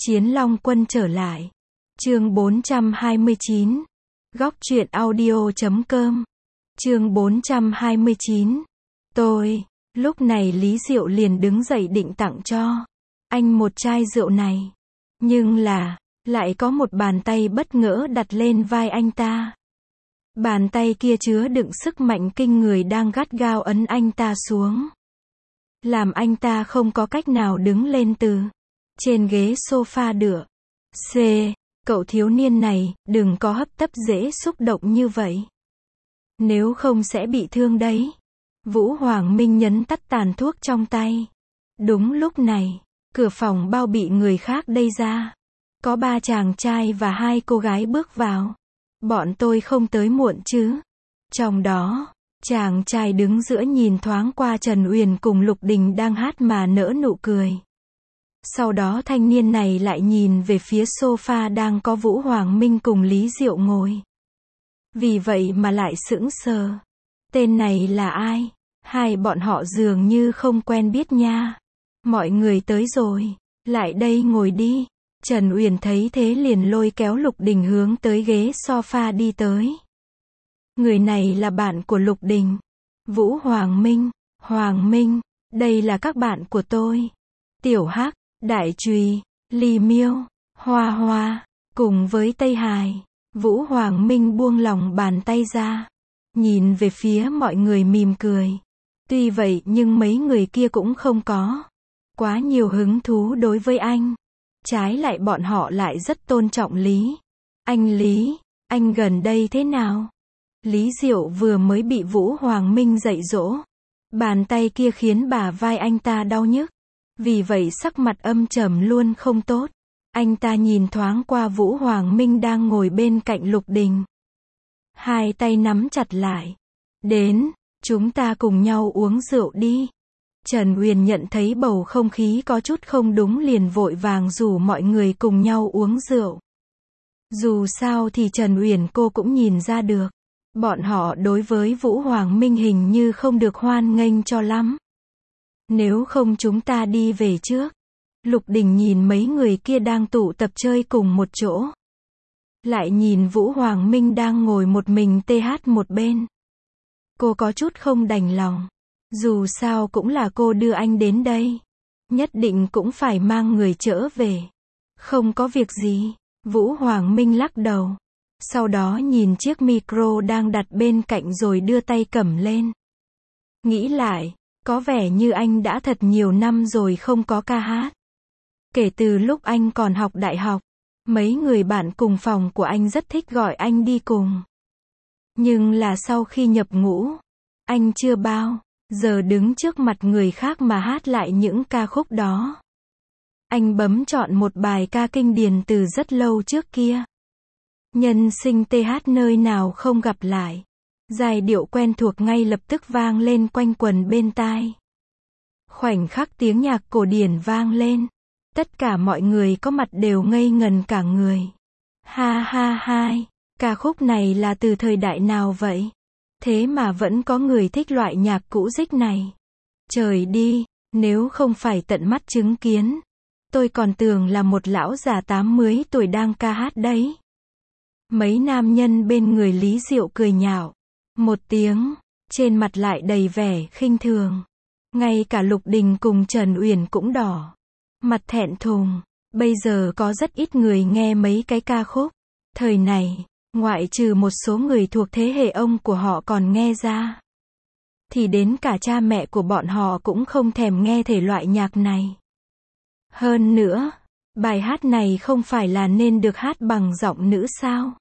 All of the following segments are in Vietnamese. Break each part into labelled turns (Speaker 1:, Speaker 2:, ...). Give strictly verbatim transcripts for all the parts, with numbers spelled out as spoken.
Speaker 1: Chiến Long Quân trở lại. Chương bốn trăm hai mươi chín. Góc truyện audio chấm com. Chương bốn trăm hai mươi chín. Tôi. Lúc này Lý Diệu liền đứng dậy định tặng cho anh một chai rượu này. Nhưng là, lại có một bàn tay bất ngờ đặt lên vai anh ta. Bàn tay kia chứa đựng sức mạnh kinh người đang gắt gao ấn anh ta xuống. Làm anh ta không có cách nào đứng lên từ trên ghế sofa được. C. Cậu thiếu niên này, đừng có hấp tấp dễ xúc động như vậy. Nếu không sẽ bị thương đấy. Vũ Hoàng Minh nhấn tắt tàn thuốc trong tay. Đúng lúc này, cửa phòng bao bị người khác đẩy ra. Có ba chàng trai và hai cô gái bước vào. Bọn tôi không tới muộn chứ? Trong đó, chàng trai đứng giữa nhìn thoáng qua Trần Uyển cùng Lục Đình đang hát mà nở nụ cười. Sau đó thanh niên này lại nhìn về phía sofa đang có Vũ Hoàng Minh cùng Lý Diệu ngồi. Vì vậy mà lại sững sờ. Tên này là ai? Hai bọn họ dường như không quen biết nha. Mọi người tới rồi. Lại đây ngồi đi. Trần Uyển thấy thế liền lôi kéo Lục Đình hướng tới ghế sofa đi tới. Người này là bạn của Lục Đình. Vũ Hoàng Minh. Hoàng Minh, đây là các bạn của tôi. Tiểu Hắc, Đại Trùy, Ly Miêu, Hoa Hoa, cùng với Tây Hải. Vũ Hoàng Minh buông lỏng bàn tay ra. Nhìn về phía mọi người mỉm cười. Tuy vậy nhưng mấy người kia cũng không có quá nhiều hứng thú đối với anh. Trái lại bọn họ lại rất tôn trọng Lý. Anh Lý, anh gần đây thế nào? Lý Diệu vừa mới bị Vũ Hoàng Minh dạy dỗ. Bàn tay kia khiến bả vai anh ta đau nhức. Vì vậy sắc mặt âm trầm luôn không tốt. Anh ta nhìn thoáng qua Vũ Hoàng Minh đang ngồi bên cạnh Lục Đình. Hai tay nắm chặt lại. Đến, chúng ta cùng nhau uống rượu đi. Trần Uyển nhận thấy bầu không khí có chút không đúng liền vội vàng rủ mọi người cùng nhau uống rượu. Dù sao thì Trần Uyển cô cũng nhìn ra được. Bọn họ đối với Vũ Hoàng Minh hình như không được hoan nghênh cho lắm. Nếu không chúng ta đi về trước. Lục Đình nhìn mấy người kia đang tụ tập chơi cùng một chỗ. Lại nhìn Vũ Hoàng Minh đang ngồi một mình tê hát một bên. Cô có chút không đành lòng. Dù sao cũng là cô đưa anh đến đây. Nhất định cũng phải mang người trở về. Không có việc gì. Vũ Hoàng Minh lắc đầu. Sau đó nhìn chiếc micro đang đặt bên cạnh rồi đưa tay cầm lên. Nghĩ lại, có vẻ như anh đã thật nhiều năm rồi không có ca hát. Kể từ lúc anh còn học đại học, mấy người bạn cùng phòng của anh rất thích gọi anh đi cùng. Nhưng là sau khi nhập ngũ, anh chưa bao giờ đứng trước mặt người khác mà hát lại những ca khúc đó. Anh bấm chọn một bài ca kinh điển từ rất lâu trước kia. Nhân sinh tê hát nơi nào không gặp lại. Giai điệu quen thuộc ngay lập tức vang lên quanh quần bên tai. Khoảnh khắc tiếng nhạc cổ điển vang lên. Tất cả mọi người có mặt đều ngây ngần cả người. Ha ha ha, ca khúc này là từ thời đại nào vậy? Thế mà vẫn có người thích loại nhạc cũ rích này. Trời đi, nếu không phải tận mắt chứng kiến, tôi còn tưởng là một lão già tám mươi tuổi đang ca hát đấy. Mấy nam nhân bên người Lý Diệu cười nhạo một tiếng, trên mặt lại đầy vẻ khinh thường. Ngay cả Lục Đình cùng Trần Uyển cũng đỏ mặt thẹn thùng. Bây giờ có rất ít người nghe mấy cái ca khúc thời này, ngoại trừ một số người thuộc thế hệ ông của họ còn nghe ra. Thì đến cả cha mẹ của bọn họ cũng không thèm nghe thể loại nhạc này. Hơn nữa, bài hát này không phải là nên được hát bằng giọng nữ sao?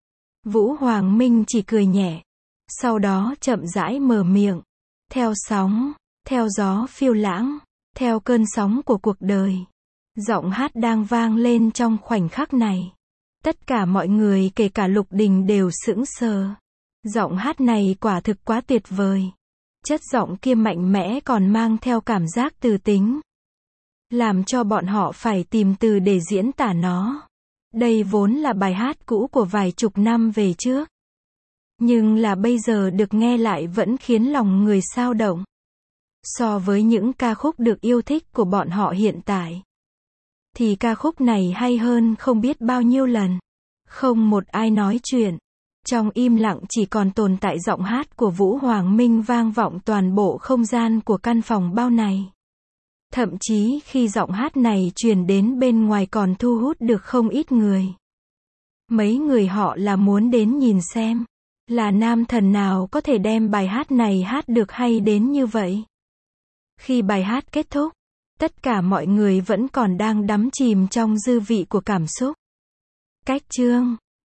Speaker 1: Vũ Hoàng Minh chỉ cười nhẹ. Sau đó chậm rãi mở miệng. Theo sóng, theo gió phiêu lãng, theo cơn sóng của cuộc đời. Giọng hát đang vang lên trong khoảnh khắc này. Tất cả mọi người kể cả Lục Đình đều sững sờ. Giọng hát này quả thực quá tuyệt vời. Chất giọng kia mạnh mẽ còn mang theo cảm giác từ tính. Làm cho bọn họ phải tìm từ để diễn tả nó. Đây vốn là bài hát cũ của vài chục năm về trước. Nhưng là bây giờ được nghe lại vẫn khiến lòng người xao động. So với những ca khúc được yêu thích của bọn họ hiện tại, thì ca khúc này hay hơn không biết bao nhiêu lần. Không một ai nói chuyện. Trong im lặng chỉ còn tồn tại giọng hát của Vũ Hoàng Minh vang vọng toàn bộ không gian của căn phòng bao này. Thậm chí khi giọng hát này truyền đến bên ngoài còn thu hút được không ít người. Mấy người họ là muốn đến nhìn xem, là nam thần nào có thể đem bài hát này hát được hay đến như vậy. Khi bài hát kết thúc, tất cả mọi người vẫn còn đang đắm chìm trong dư vị của cảm xúc. Cách chương